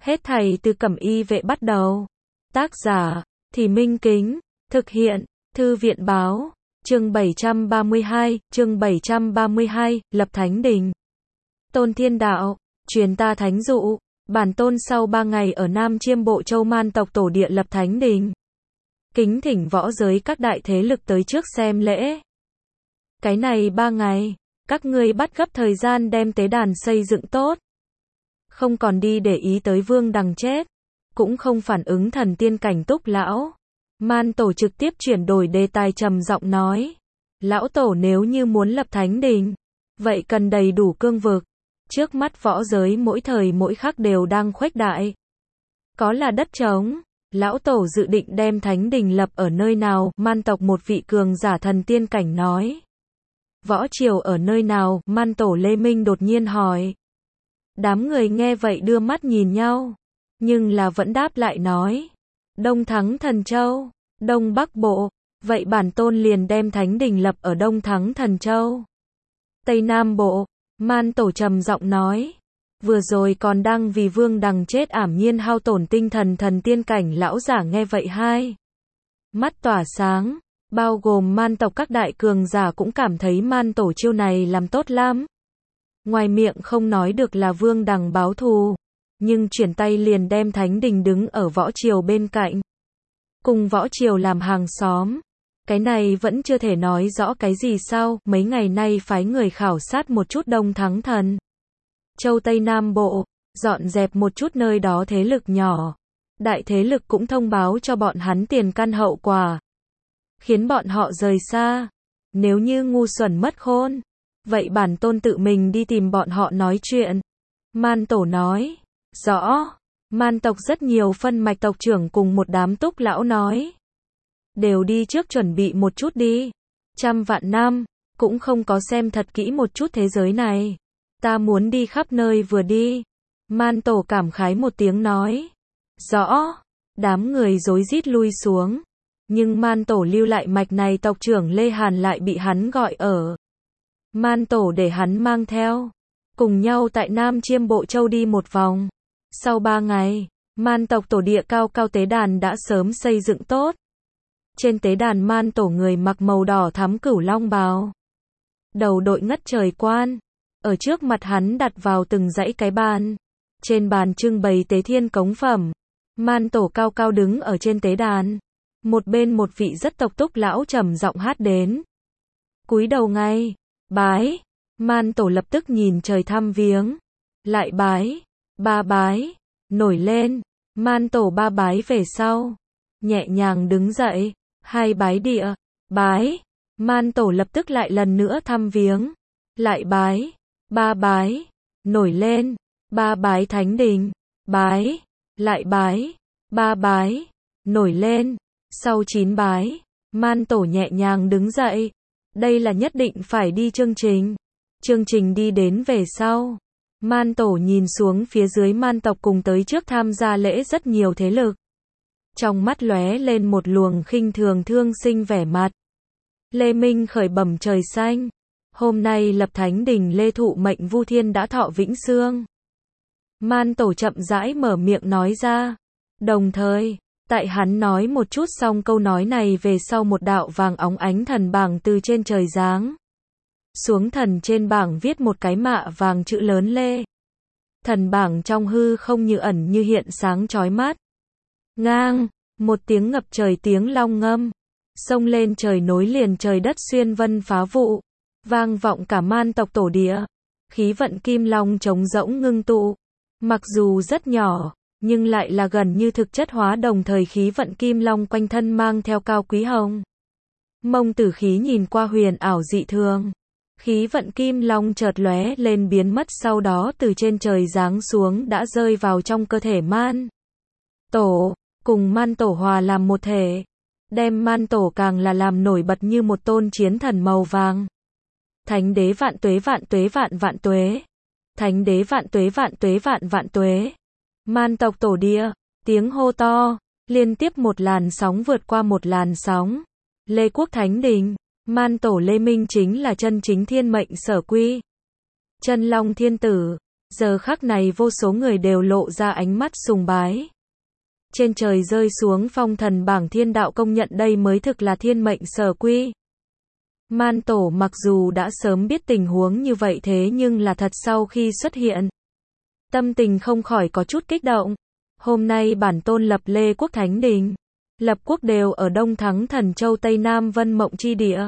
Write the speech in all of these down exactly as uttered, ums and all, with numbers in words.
Hết thảy từ Cẩm Y Vệ bắt đầu. Tác giả, Thì Minh Kính. Thực hiện, Thư viện báo. Chương bảy trăm ba mươi hai, chương bảy trăm ba mươi hai, lập thánh đình. Tôn Thiên Đạo, truyền ta thánh dụ, bản tôn sau ba ngày ở Nam Chiêm Bộ Châu Man tộc tổ địa lập thánh đình. Kính thỉnh võ giới các đại thế lực tới trước xem lễ. Cái này ba ngày, các ngươi bắt gấp thời gian đem tế đàn xây dựng tốt. Không còn đi để ý tới Vương Đằng chết, cũng không phản ứng thần tiên cảnh Túc lão. Man tổ trực tiếp chuyển đổi đề tài trầm giọng nói. Lão tổ nếu như muốn lập thánh đình, vậy cần đầy đủ cương vực. Trước mắt võ giới mỗi thời mỗi khắc đều đang khuếch đại. Có là đất trống, lão tổ dự định đem thánh đình lập ở nơi nào? Man tộc một vị cường giả thần tiên cảnh nói. Võ triều ở nơi nào? Man tổ Lê Minh đột nhiên hỏi. Đám người nghe vậy đưa mắt nhìn nhau, nhưng là vẫn đáp lại nói. Đông Thắng Thần Châu, Đông Bắc Bộ, vậy bản tôn liền đem thánh đình lập ở Đông Thắng Thần Châu. Tây Nam Bộ, Man tổ trầm giọng nói. Vừa rồi còn đang vì Vương Đằng chết ảm nhiên hao tổn tinh thần thần tiên cảnh lão giả nghe vậy hai mắt tỏa sáng, bao gồm Man tộc các đại cường giả cũng cảm thấy Man tổ chiêu này làm tốt lắm. Ngoài miệng không nói được là Vương Đằng báo thù, nhưng chuyển tay liền đem thánh đình đứng ở võ triều bên cạnh, cùng võ triều làm hàng xóm. Cái này vẫn chưa thể nói rõ cái gì sao? Mấy ngày nay phái người khảo sát một chút Đông Thắng Thần Châu Tây Nam Bộ, dọn dẹp một chút nơi đó thế lực nhỏ. Đại thế lực cũng thông báo cho bọn hắn tiền căn hậu quả, khiến bọn họ rời xa. Nếu như ngu xuẩn mất khôn, vậy bản tôn tự mình đi tìm bọn họ nói chuyện. Man tổ nói. Rõ. Man tộc rất nhiều phân mạch tộc trưởng cùng một đám Túc lão nói. Đều đi trước chuẩn bị một chút đi. Trăm vạn năm, cũng không có xem thật kỹ một chút thế giới này. Ta muốn đi khắp nơi vừa đi. Man tổ cảm khái một tiếng nói. Rõ. Đám người rối rít lui xuống. Nhưng Man tổ lưu lại mạch này tộc trưởng Lê Hàn lại bị hắn gọi ở. Man tổ để hắn mang theo. Cùng nhau tại Nam Chiêm Bộ Châu đi một vòng. Sau ba ngày, Man tộc tổ địa cao cao tế đàn đã sớm xây dựng tốt. Trên tế đàn Man tổ người mặc màu đỏ thắm cửu long bào, đầu đội ngất trời quan. Ở trước mặt hắn đặt vào từng dãy cái bàn. Trên bàn trưng bày tế thiên cống phẩm. Man tổ cao cao đứng ở trên tế đàn. Một bên một vị rất tộc Túc lão trầm giọng hát đến. Cúi đầu ngay, bái. Man tổ lập tức nhìn trời thăm viếng. Lại bái, ba bái, nổi lên. Man tổ ba bái về sau, nhẹ nhàng đứng dậy, hai bái địa, bái. Man tổ lập tức lại lần nữa thăm viếng. Lại bái, ba bái, nổi lên, ba bái thánh đình, bái, lại bái, ba bái, nổi lên. Sau chín bái, Man tổ nhẹ nhàng đứng dậy. Đây là nhất định phải đi chương trình. Chương trình đi đến về sau, Man tổ nhìn xuống phía dưới Man tộc cùng tới trước tham gia lễ rất nhiều thế lực. Trong mắt lóe lên một luồng khinh thường thương sinh vẻ mặt. Lê Minh khởi bẩm trời xanh. Hôm nay lập thánh đình Lê thụ mệnh Vu Thiên đã thọ vĩnh xương. Man tổ chậm rãi mở miệng nói ra. Đồng thời, tại hắn nói một chút xong câu nói này về sau một đạo vàng óng ánh thần bảng từ trên trời giáng xuống. Thần trên bảng viết một cái mạ vàng chữ lớn Lê. Thần bảng trong hư không như ẩn như hiện sáng chói mắt. Ngang, một tiếng ngập trời tiếng long ngâm, xông lên trời nối liền trời đất xuyên vân phá vụ, vang vọng cả Man tộc tổ địa. Khí vận kim long trống rỗng ngưng tụ, mặc dù rất nhỏ, nhưng lại là gần như thực chất hóa. Đồng thời khí vận kim long quanh thân mang theo cao quý hồng mông tử khí nhìn qua huyền ảo dị thường. Khí vận kim long chợt lóe lên biến mất, sau đó từ trên trời giáng xuống đã rơi vào trong cơ thể Man tổ, cùng Man tổ hòa làm một thể, đem Man tổ càng là làm nổi bật như một tôn chiến thần màu vàng. Thánh đế vạn tuế vạn tuế vạn vạn tuế. Thánh đế vạn tuế vạn tuế vạn vạn tuế. Man tộc tổ địa, tiếng hô to, liên tiếp một làn sóng vượt qua một làn sóng. Lê quốc thánh đình, Man tổ Lê Minh chính là chân chính thiên mệnh sở quy. Chân long thiên tử, Giờ khắc này vô số người đều lộ ra ánh mắt sùng bái. Trên trời rơi xuống phong thần bảng thiên đạo công nhận đây mới thực là thiên mệnh sở quy. Man Tổ mặc dù đã sớm biết tình huống như vậy thế nhưng là thật sau khi xuất hiện, tâm tình không khỏi có chút kích động. Hôm nay bản tôn lập Lê Quốc Thánh Đình, lập quốc đều ở Đông Thắng Thần Châu Tây Nam Vân Mộng chi địa.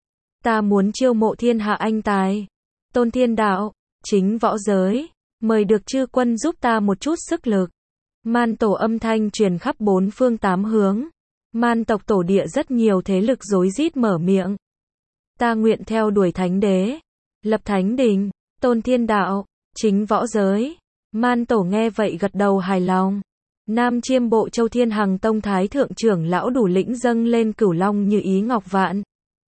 Ta muốn chiêu mộ thiên hạ anh tài, tôn thiên đạo, chính võ giới, mời được chư quân giúp ta một chút sức lực. Man Tổ âm thanh truyền khắp bốn phương tám hướng. Man tộc tổ địa rất nhiều thế lực rối rít mở miệng. Ta nguyện theo đuổi thánh đế, lập thánh đình, tôn thiên đạo, chính võ giới. Man Tổ nghe vậy gật đầu hài lòng. Nam Chiêm Bộ Châu Thiên Hằng Tông Thái Thượng trưởng lão đủ lĩnh dâng lên Cửu Long như ý ngọc vạn.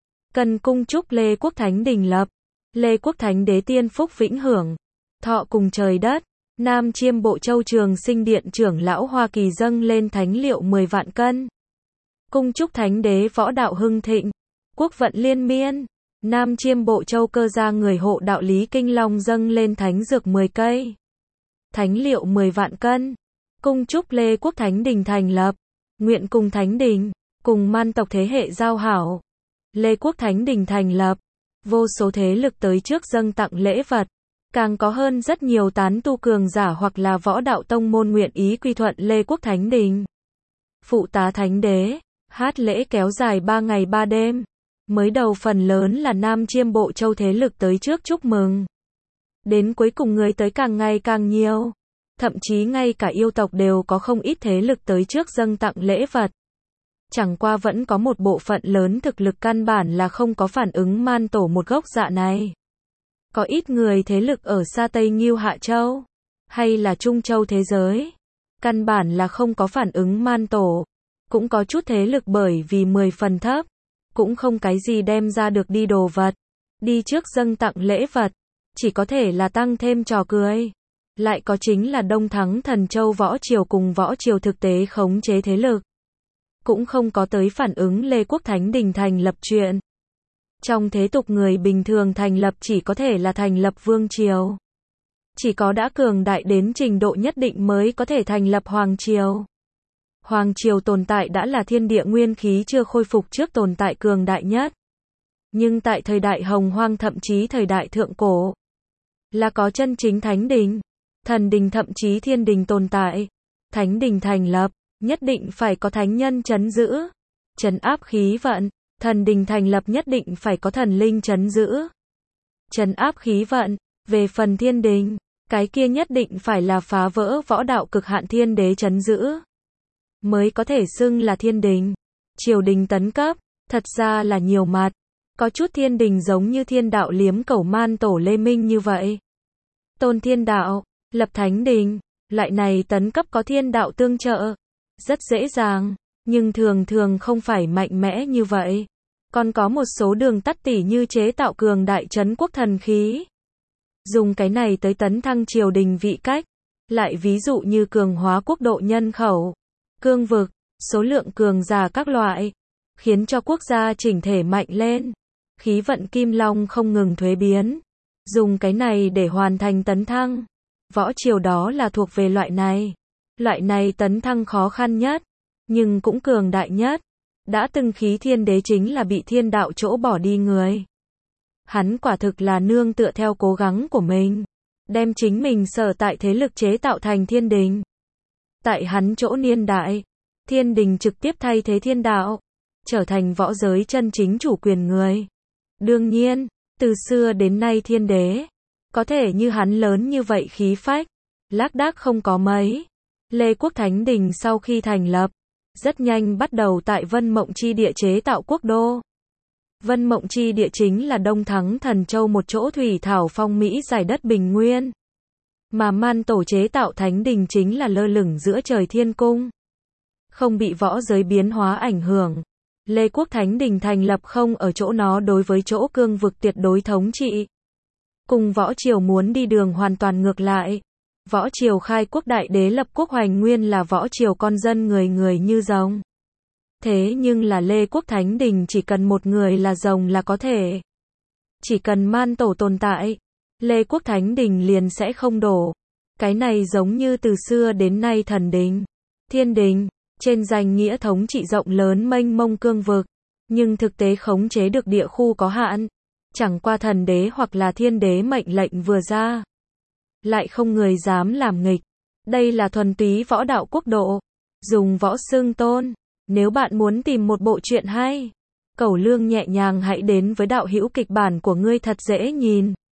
Cần cung chúc Lê Quốc Thánh Đình lập. Lê Quốc Thánh đế tiên phúc vĩnh hưởng, thọ cùng trời đất. Nam Chiêm Bộ Châu Trường Sinh Điện trưởng lão Hoa Kỳ dâng lên thánh liệu mười vạn cân. Cung chúc thánh đế võ đạo hưng thịnh, quốc vận liên miên. Nam Chiêm Bộ Châu Cơ Gia người hộ đạo Lý Kinh Long dâng lên thánh dược mười cây. Thánh liệu mười vạn cân. Cung chúc Lê Quốc Thánh Đình thành lập. Nguyện cùng Thánh Đình, cùng man tộc thế hệ giao hảo. Lê Quốc Thánh Đình thành lập. Vô số thế lực tới trước dâng tặng lễ vật. Càng có hơn rất nhiều tán tu cường giả hoặc là võ đạo tông môn nguyện ý quy thuận Lê Quốc Thánh Đình. Phụ tá Thánh Đế, hát lễ kéo dài ba ngày ba đêm. Mới đầu phần lớn là Nam Chiêm Bộ Châu thế lực tới trước chúc mừng. Đến cuối cùng người tới càng ngày càng nhiều. Thậm chí ngay cả yêu tộc đều có không ít thế lực tới trước dâng tặng lễ vật. Chẳng qua vẫn có một bộ phận lớn thực lực căn bản là không có phản ứng Man Tổ một gốc dạ này. Có ít người thế lực ở xa Tây Ngưu Hạ Châu, hay là Trung Châu thế giới, căn bản là không có phản ứng Man Tổ. Cũng có chút thế lực bởi vì mười phần thấp, cũng không cái gì đem ra được đi đồ vật, đi trước dâng tặng lễ vật, chỉ có thể là tăng thêm trò cười. Lại có chính là Đông Thắng Thần Châu võ triều cùng võ triều thực tế khống chế thế lực, cũng không có tới phản ứng Lê Quốc Thánh Đình thành lập chuyện. Trong thế tục người bình thường thành lập chỉ có thể là thành lập vương triều. Chỉ có đã cường đại đến trình độ nhất định mới có thể thành lập hoàng triều. Hoàng triều tồn tại đã là thiên địa nguyên khí chưa khôi phục trước tồn tại cường đại nhất. Nhưng tại thời đại hồng hoang thậm chí thời đại thượng cổ, là có chân chính thánh đình, thần đình thậm chí thiên đình tồn tại. Thánh đình thành lập, nhất định phải có thánh nhân trấn giữ, trấn áp khí vận. Thần đình thành lập nhất định phải có thần linh trấn giữ, trấn áp khí vận. Về phần thiên đình, cái kia nhất định phải là phá vỡ võ đạo cực hạn thiên đế trấn giữ, mới có thể xưng là thiên đình. Triều đình tấn cấp, thật ra là nhiều mặt. Có chút thiên đình giống như thiên đạo Liếm Cẩu Man Tổ Lê Minh như vậy. Tôn thiên đạo, lập thánh đình, loại này tấn cấp có thiên đạo tương trợ, rất dễ dàng. Nhưng thường thường không phải mạnh mẽ như vậy. Còn có một số đường tắt tỉ như chế tạo cường đại trấn quốc thần khí. Dùng cái này tới tấn thăng triều đình vị cách. Lại ví dụ như cường hóa quốc độ nhân khẩu, cương vực, số lượng cường giả các loại. Khiến cho quốc gia chỉnh thể mạnh lên. Khí vận kim long không ngừng thuế biến. Dùng cái này để hoàn thành tấn thăng. Võ triều đó là thuộc về loại này. Loại này tấn thăng khó khăn nhất, nhưng cũng cường đại nhất. Đã từng khí thiên đế chính là bị thiên đạo chỗ bỏ đi người. Hắn quả thực là nương tựa theo cố gắng của mình, đem chính mình sở tại thế lực chế tạo thành thiên đình. Tại hắn chỗ niên đại, thiên đình trực tiếp thay thế thiên đạo, trở thành võ giới chân chính chủ quyền người. Đương nhiên, từ xưa đến nay thiên đế, có thể như hắn lớn như vậy khí phách, lác đác không có mấy. Lê Quốc Thánh Đình sau khi thành lập, rất nhanh bắt đầu tại Vân Mộng chi địa chế tạo quốc đô. Vân Mộng chi địa chính là Đông Thắng Thần Châu một chỗ thủy thảo phong mỹ giải đất bình nguyên. Mà Man Tổ chế tạo thánh đình chính là lơ lửng giữa trời thiên cung, không bị võ giới biến hóa ảnh hưởng. Lê Quốc Thánh Đình thành lập không ở chỗ nó đối với chỗ cương vực tuyệt đối thống trị. Cùng võ triều muốn đi đường hoàn toàn ngược lại. Võ triều khai quốc đại đế lập quốc hoành nguyên là võ triều con dân người người như rồng. Thế nhưng là Lê Quốc Thánh Đình chỉ cần một người là rồng là có thể. Chỉ cần Man Tổ tồn tại, Lê Quốc Thánh Đình liền sẽ không đổ. Cái này giống như từ xưa đến nay thần đình, thiên đình, trên danh nghĩa thống trị rộng lớn mênh mông cương vực, nhưng thực tế khống chế được địa khu có hạn. Chẳng qua thần đế hoặc là thiên đế mệnh lệnh vừa ra, lại không người dám làm nghịch. Đây là thuần túy võ đạo quốc độ, dùng võ xưng tôn. Nếu bạn muốn tìm một bộ truyện hay, Cẩu Lương nhẹ nhàng hãy đến với đạo hữu kịch bản của ngươi thật dễ nhìn.